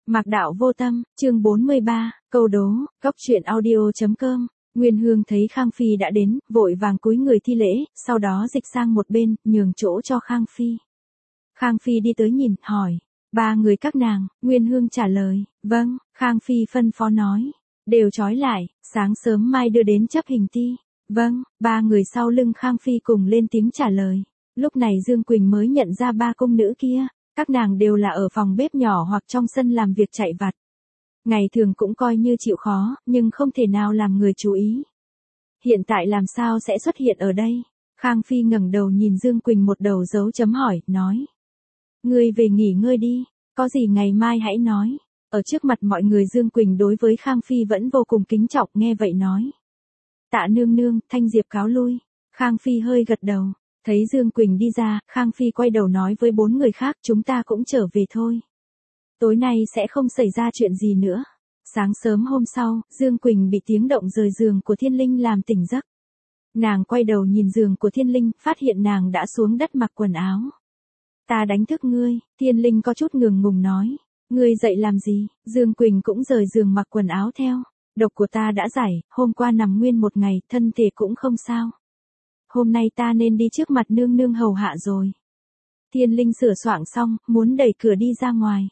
Mạc Đạo Vô Tâm, chương 43, câu đố, góc truyện audio.com. Nguyên Hương thấy Khang Phi đã đến, vội vàng cúi người thi lễ, sau đó dịch sang một bên, nhường chỗ cho Khang Phi. Khang Phi đi tới nhìn, hỏi, ba người các nàng, Nguyên Hương trả lời, vâng, Khang Phi phân phó nói, đều trói lại, sáng sớm mai đưa đến chấp hình ti. Vâng, ba người sau lưng Khang Phi cùng lên tiếng trả lời. Lúc này Dương Quỳnh mới nhận ra ba cung nữ kia, các nàng đều là ở phòng bếp nhỏ hoặc trong sân làm việc chạy vặt. Ngày thường cũng coi như chịu khó, nhưng không thể nào làm người chú ý. Hiện tại làm sao sẽ xuất hiện ở đây? Khang Phi ngẩng đầu nhìn Dương Quỳnh một đầu dấu chấm hỏi, nói. Ngươi về nghỉ ngơi đi, có gì ngày mai hãy nói. Ở trước mặt mọi người Dương Quỳnh đối với Khang Phi vẫn vô cùng kính trọng, nghe vậy nói. Tạ nương nương, Thanh Diệp cáo lui. Khang Phi hơi gật đầu. Thấy Dương Quỳnh đi ra, Khang Phi quay đầu nói với bốn người khác, chúng ta cũng trở về thôi. Tối nay sẽ không xảy ra chuyện gì nữa. Sáng sớm hôm sau, Dương Quỳnh bị tiếng động rời giường của Thiên Linh làm tỉnh giấc. Nàng quay đầu nhìn giường của Thiên Linh, phát hiện nàng đã xuống đất mặc quần áo. Ta đánh thức ngươi, Thiên Linh có chút ngượng ngùng nói. Ngươi dậy làm gì? Dương Quỳnh cũng rời giường mặc quần áo theo. Độc của ta đã giải, hôm qua nằm nguyên một ngày, thân thể cũng không sao. Hôm nay ta nên đi trước mặt nương nương hầu hạ rồi. Thiên Linh sửa soạn xong, muốn đẩy cửa đi ra ngoài.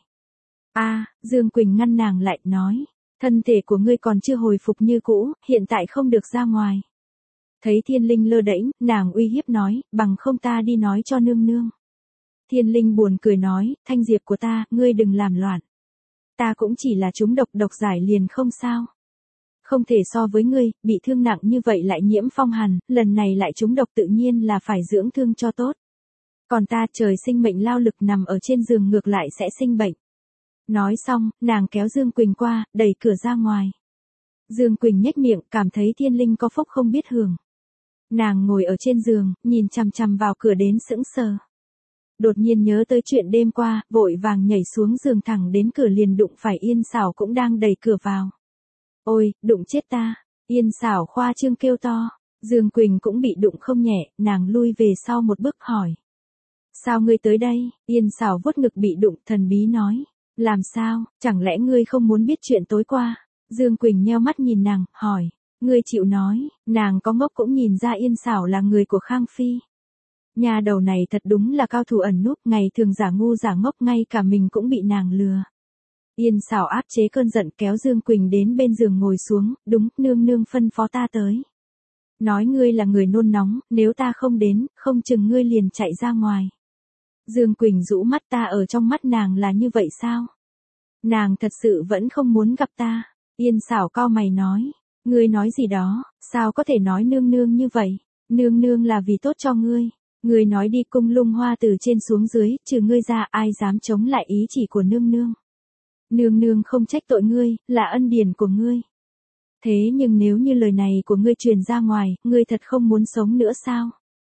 Dương Quỳnh ngăn nàng lại, nói. Thân thể của ngươi còn chưa hồi phục như cũ, hiện tại không được ra ngoài. Thấy Thiên Linh lơ đễnh, nàng uy hiếp nói, bằng không ta đi nói cho nương nương. Thiên Linh buồn cười nói, Thanh Diệp của ta, ngươi đừng làm loạn. Ta cũng chỉ là trúng độc giải liền không sao. Không thể so với ngươi, bị thương nặng như vậy lại nhiễm phong hàn, lần này lại trúng độc tự nhiên là phải dưỡng thương cho tốt. Còn ta trời sinh mệnh lao lực nằm ở trên giường ngược lại sẽ sinh bệnh. Nói xong, nàng kéo Dương Quỳnh qua, đẩy cửa ra ngoài. Dương Quỳnh nhếch miệng, cảm thấy Thiên Linh có phúc không biết hưởng. Nàng ngồi ở trên giường, nhìn chằm chằm vào cửa đến sững sờ. Đột nhiên nhớ tới chuyện đêm qua, vội vàng nhảy xuống giường thẳng đến cửa liền đụng phải Yên Xảo cũng đang đẩy cửa vào. Ôi, đụng chết ta, Yên Xảo khoa trương kêu to. Dương Quỳnh cũng bị đụng không nhẹ, nàng lui về sau một bước hỏi. Sao ngươi tới đây? Yên Xảo vuốt ngực bị đụng, thần bí nói. Làm sao, chẳng lẽ ngươi không muốn biết chuyện tối qua? Dương Quỳnh nheo mắt nhìn nàng, hỏi. Ngươi chịu nói, nàng có ngốc cũng nhìn ra Yên Xảo là người của Khang Phi. Nhà đầu này thật đúng là cao thủ ẩn núp, ngày thường giả ngu giả ngốc, ngay cả mình cũng bị nàng lừa. Yên Xảo áp chế cơn giận kéo Dương Quỳnh đến bên giường ngồi xuống, đúng, nương nương phân phó ta tới. Nói ngươi là người nôn nóng, nếu ta không đến, không chừng ngươi liền chạy ra ngoài. Dương Quỳnh rũ mắt, ta ở trong mắt nàng là như vậy sao? Nàng thật sự vẫn không muốn gặp ta. Yên Xảo cau mày nói, ngươi nói gì đó, sao có thể nói nương nương như vậy? Nương nương là vì tốt cho ngươi. Ngươi nói đi, Cung Lung Hoa từ trên xuống dưới, trừ ngươi ra ai dám chống lại ý chỉ của nương nương. Nương nương không trách tội ngươi, là ân điển của ngươi. Thế nhưng nếu như lời này của ngươi truyền ra ngoài, ngươi thật không muốn sống nữa sao?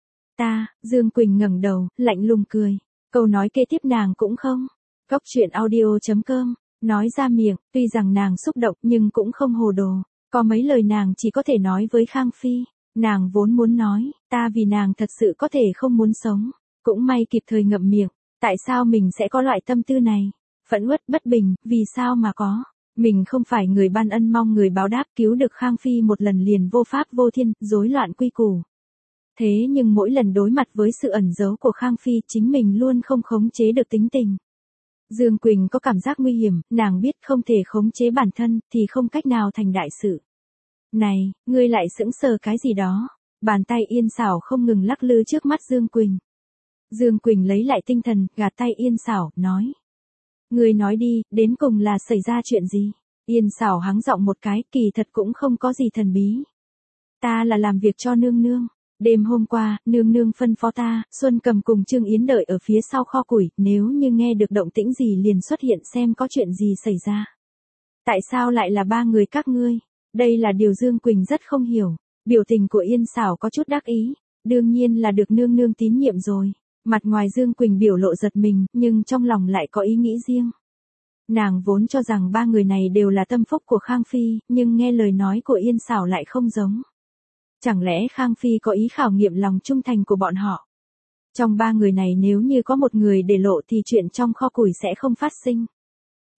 Dương Quỳnh ngẩng đầu, lạnh lùng cười. Câu nói kế tiếp nàng cũng không. Góc truyện audio.com, nói ra miệng, tuy rằng nàng xúc động nhưng cũng không hồ đồ. Có mấy lời nàng chỉ có thể nói với Khang Phi. Nàng vốn muốn nói, ta vì nàng thật sự có thể không muốn sống. Cũng may kịp thời ngậm miệng. Tại sao mình sẽ có loại tâm tư này? Phẫn uất bất bình, vì sao mà có? Mình không phải người ban ân mong người báo đáp, cứu được Khang Phi một lần liền vô pháp vô thiên, rối loạn quy củ. Thế nhưng mỗi lần đối mặt với sự ẩn giấu của Khang Phi, chính mình luôn không khống chế được tính tình. Dương Quỳnh có cảm giác nguy hiểm, nàng biết không thể khống chế bản thân, thì không cách nào thành đại sự. Này, ngươi lại sững sờ cái gì đó? Bàn tay Yên Xảo không ngừng lắc lư trước mắt Dương Quỳnh. Dương Quỳnh lấy lại tinh thần, gạt tay Yên Xảo, nói. Ngươi nói đi, đến cùng là xảy ra chuyện gì? Yên Xảo hắng giọng một cái, kỳ thật cũng không có gì thần bí. Ta là làm việc cho nương nương. Đêm hôm qua, nương nương phân phó ta, Xuân Cầm cùng Trương Yến đợi ở phía sau kho củi, nếu như nghe được động tĩnh gì liền xuất hiện xem có chuyện gì xảy ra. Tại sao lại là ba người các ngươi? Đây là điều Dương Quỳnh rất không hiểu. Biểu tình của Yên Xảo có chút đắc ý. Đương nhiên là được nương nương tín nhiệm rồi. Mặt ngoài Dương Quỳnh biểu lộ giật mình, nhưng trong lòng lại có ý nghĩ riêng. Nàng vốn cho rằng ba người này đều là tâm phúc của Khang Phi, nhưng nghe lời nói của Yên Xảo lại không giống. Chẳng lẽ Khang Phi có ý khảo nghiệm lòng trung thành của bọn họ? Trong ba người này nếu như có một người để lộ thì chuyện trong kho củi sẽ không phát sinh.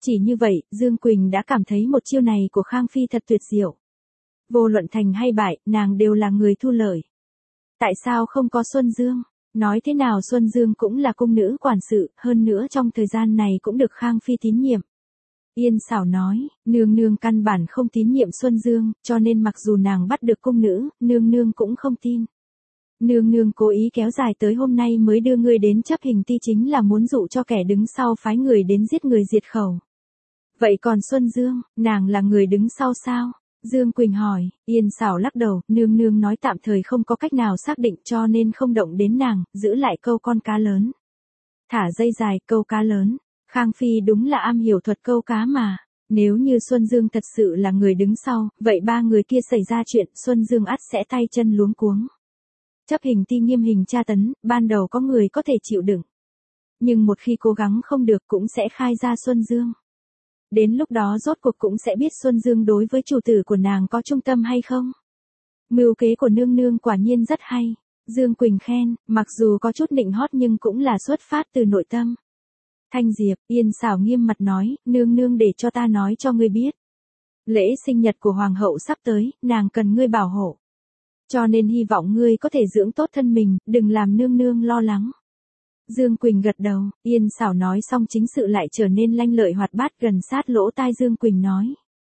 Chỉ như vậy, Dương Quỳnh đã cảm thấy một chiêu này của Khang Phi thật tuyệt diệu. Vô luận thành hay bại, nàng đều là người thu lợi. Tại sao không có Xuân Dương? Nói thế nào Xuân Dương cũng là cung nữ quản sự, hơn nữa trong thời gian này cũng được Khang Phi tín nhiệm. Yên Sảo nói, nương nương căn bản không tín nhiệm Xuân Dương, cho nên mặc dù nàng bắt được cung nữ, nương nương cũng không tin. Nương nương cố ý kéo dài tới hôm nay mới đưa ngươi đến chấp hình ti chính là muốn dụ cho kẻ đứng sau phái người đến giết người diệt khẩu. Vậy còn Xuân Dương, nàng là người đứng sau sao? Dương Quỳnh hỏi, Yên Sảo lắc đầu, nương nương nói tạm thời không có cách nào xác định cho nên không động đến nàng, giữ lại câu con cá lớn. Thả dây dài, câu cá lớn. Khang Phi đúng là am hiểu thuật câu cá mà. Nếu như Xuân Dương thật sự là người đứng sau, vậy ba người kia xảy ra chuyện, Xuân Dương ắt sẽ tay chân luống cuống. Chấp hình ti nghiêm hình tra tấn, ban đầu có người có thể chịu đựng. Nhưng một khi cố gắng không được cũng sẽ khai ra Xuân Dương. Đến lúc đó rốt cuộc cũng sẽ biết Xuân Dương đối với chủ tử của nàng có trung tâm hay không. Mưu kế của nương nương quả nhiên rất hay. Dương Quỳnh khen, mặc dù có chút nịnh hót nhưng cũng là xuất phát từ nội tâm. Thanh Diệp, Yên Sảo nghiêm mặt nói, nương nương để cho ta nói cho ngươi biết. Lễ sinh nhật của Hoàng hậu sắp tới, nàng cần ngươi bảo hộ. Cho nên hy vọng ngươi có thể dưỡng tốt thân mình, đừng làm nương nương lo lắng. Dương Quỳnh gật đầu, Yên Sảo nói xong chính sự lại trở nên lanh lợi hoạt bát gần sát lỗ tai Dương Quỳnh nói.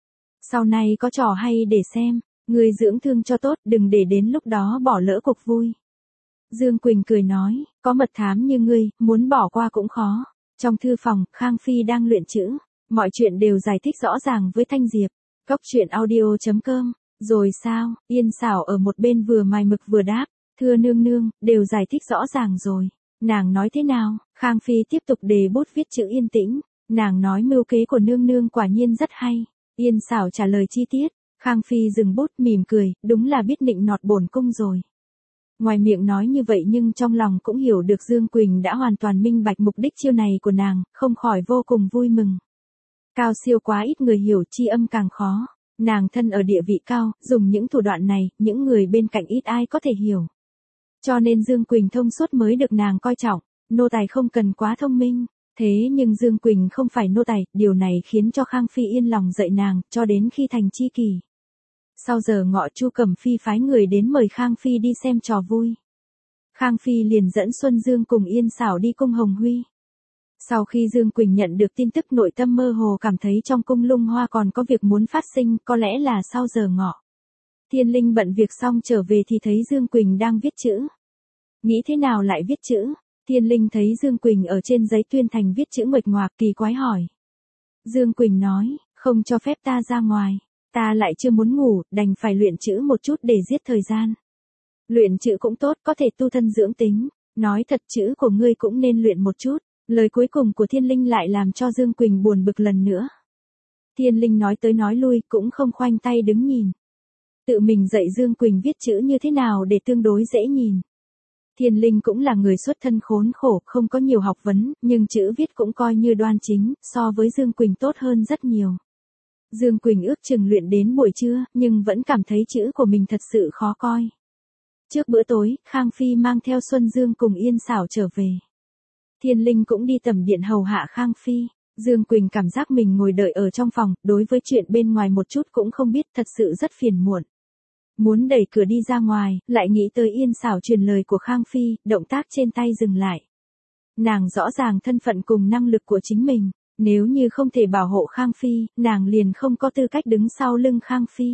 Sau này có trò hay để xem, ngươi dưỡng thương cho tốt, đừng để đến lúc đó bỏ lỡ cuộc vui. Dương Quỳnh cười nói, có mật thám như ngươi, muốn bỏ qua cũng khó. Trong thư phòng, Khang Phi đang luyện chữ, mọi chuyện đều giải thích rõ ràng với Thanh Diệp. Cốc truyện audio.com, rồi sao, Yên Sảo ở một bên vừa mài mực vừa đáp, thưa nương nương, đều giải thích rõ ràng rồi. Nàng nói thế nào? Khang Phi tiếp tục đề bút viết chữ yên tĩnh, nàng nói mưu kế của nương nương quả nhiên rất hay. Yên Sảo trả lời chi tiết, Khang Phi dừng bút mỉm cười, đúng là biết nịnh nọt bổn cung rồi. Ngoài miệng nói như vậy nhưng trong lòng cũng hiểu được Dương Quỳnh đã hoàn toàn minh bạch mục đích chiêu này của nàng, không khỏi vô cùng vui mừng. Cao siêu quá ít người hiểu, tri âm càng khó. Nàng thân ở địa vị cao, dùng những thủ đoạn này, những người bên cạnh ít ai có thể hiểu. Cho nên Dương Quỳnh thông suốt mới được nàng coi trọng, nô tài không cần quá thông minh. Thế nhưng Dương Quỳnh không phải nô tài, điều này khiến cho Khang Phi yên lòng dạy nàng, cho đến khi thành tri kỷ. Sau giờ ngọ Chu Cẩm Phi phái người đến mời Khang Phi đi xem trò vui. Khang Phi liền dẫn Xuân Dương cùng Yên Sảo đi cung Hồng Huy. Sau khi Dương Quỳnh nhận được tin tức nội tâm mơ hồ cảm thấy trong cung Lung Hoa còn có việc muốn phát sinh, có lẽ là sau giờ ngọ. Thiên Linh bận việc xong trở về thì thấy Dương Quỳnh đang viết chữ. Nghĩ thế nào lại viết chữ? Thiên Linh thấy Dương Quỳnh ở trên giấy tuyên thành viết chữ nguệch ngoạc kỳ quái hỏi. Dương Quỳnh nói, không cho phép ta ra ngoài. Ta lại chưa muốn ngủ, đành phải luyện chữ một chút để giết thời gian. Luyện chữ cũng tốt, có thể tu thân dưỡng tính. Nói thật chữ của ngươi cũng nên luyện một chút. Lời cuối cùng của Thiên Linh lại làm cho Dương Quỳnh buồn bực lần nữa. Thiên Linh nói tới nói lui cũng không khoanh tay đứng nhìn. Tự mình dạy Dương Quỳnh viết chữ như thế nào để tương đối dễ nhìn. Thiên Linh cũng là người xuất thân khốn khổ, không có nhiều học vấn, nhưng chữ viết cũng coi như đoan chính, so với Dương Quỳnh tốt hơn rất nhiều. Dương Quỳnh ước chừng luyện đến buổi trưa, nhưng vẫn cảm thấy chữ của mình thật sự khó coi. Trước bữa tối, Khang Phi mang theo Xuân Dương cùng Yên Sảo trở về. Thiên Linh cũng đi tầm điện hầu hạ Khang Phi. Dương Quỳnh cảm giác mình ngồi đợi ở trong phòng, đối với chuyện bên ngoài một chút cũng không biết, thật sự rất phiền muộn. Muốn đẩy cửa đi ra ngoài, lại nghĩ tới Yên Sảo truyền lời của Khang Phi, động tác trên tay dừng lại. Nàng rõ ràng thân phận cùng năng lực của chính mình, nếu như không thể bảo hộ Khang Phi, nàng liền không có tư cách đứng sau lưng Khang Phi.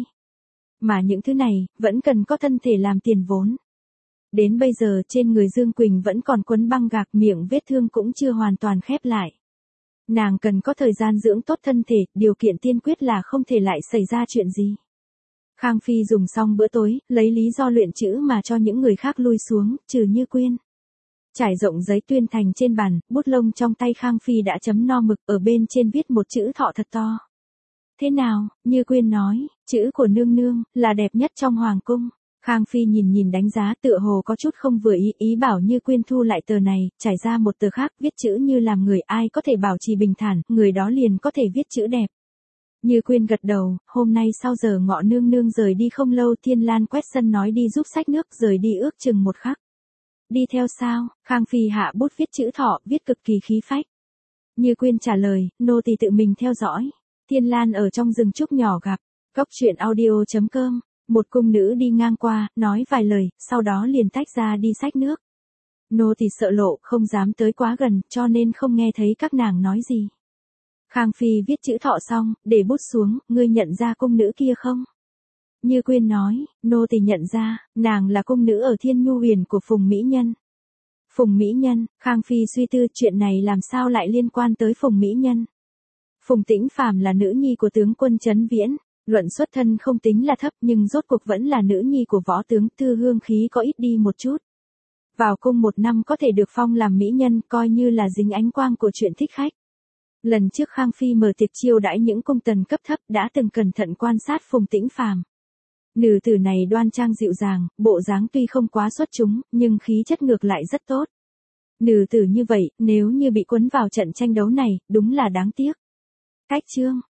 Mà những thứ này, vẫn cần có thân thể làm tiền vốn. Đến bây giờ trên người Dương Quỳnh vẫn còn quấn băng gạc, miệng vết thương cũng chưa hoàn toàn khép lại. Nàng cần có thời gian dưỡng tốt thân thể, điều kiện tiên quyết là không thể lại xảy ra chuyện gì. Khang Phi dùng xong bữa tối, lấy lý do luyện chữ mà cho những người khác lui xuống, trừ Như Quyên. Trải rộng giấy tuyên thành trên bàn, bút lông trong tay Khang Phi đã chấm no mực, ở bên trên viết một chữ thọ thật to. Thế nào, Như Quyên nói, chữ của nương nương, là đẹp nhất trong hoàng cung. Khang Phi nhìn nhìn đánh giá tựa hồ có chút không vừa ý bảo Như Quyên thu lại tờ này, trải ra một tờ khác, viết chữ như làm người ai có thể bảo trì bình thản, người đó liền có thể viết chữ đẹp. Như Quyên gật đầu, hôm nay sau giờ ngọ nương nương rời đi không lâu, Thiên Lan quét sân nói đi giúp xách nước, rời đi ước chừng một khắc. Đi theo sao? Khang Phi hạ bút viết chữ thọ, viết cực kỳ khí phách. Như Quyên trả lời, nô tỳ tự mình theo dõi. Thiên Lan ở trong rừng trúc nhỏ gặp. Cốc truyện audio.com. Một cung nữ đi ngang qua, nói vài lời, sau đó liền tách ra đi xách nước. Nô tỳ sợ lộ, không dám tới quá gần, cho nên không nghe thấy các nàng nói gì. Khang Phi viết chữ thọ xong, để bút xuống, ngươi nhận ra cung nữ kia không? Như Quyên nói, nô tỳ nhận ra, nàng là cung nữ ở Thiên Nhu Huyền của Phùng Mỹ Nhân. Phùng Mỹ Nhân, Khang Phi suy tư chuyện này làm sao lại liên quan tới Phùng Mỹ Nhân. Phùng Tĩnh Phàm là nữ nhi của tướng quân Trấn Viễn, luận xuất thân không tính là thấp nhưng rốt cuộc vẫn là nữ nhi của võ tướng, thư hương khí có ít đi một chút. Vào cung 1 năm có thể được phong làm mỹ nhân, coi như là dính ánh quang của chuyện thích khách. Lần trước Khang Phi mở tiệc chiêu đãi những cung tần cấp thấp đã từng cẩn thận quan sát Phùng Tĩnh Phàm. Nữ tử này đoan trang dịu dàng, bộ dáng tuy không quá xuất chúng, nhưng khí chất ngược lại rất tốt. Nữ tử như vậy, nếu như bị cuốn vào trận tranh đấu này, đúng là đáng tiếc. Cách chương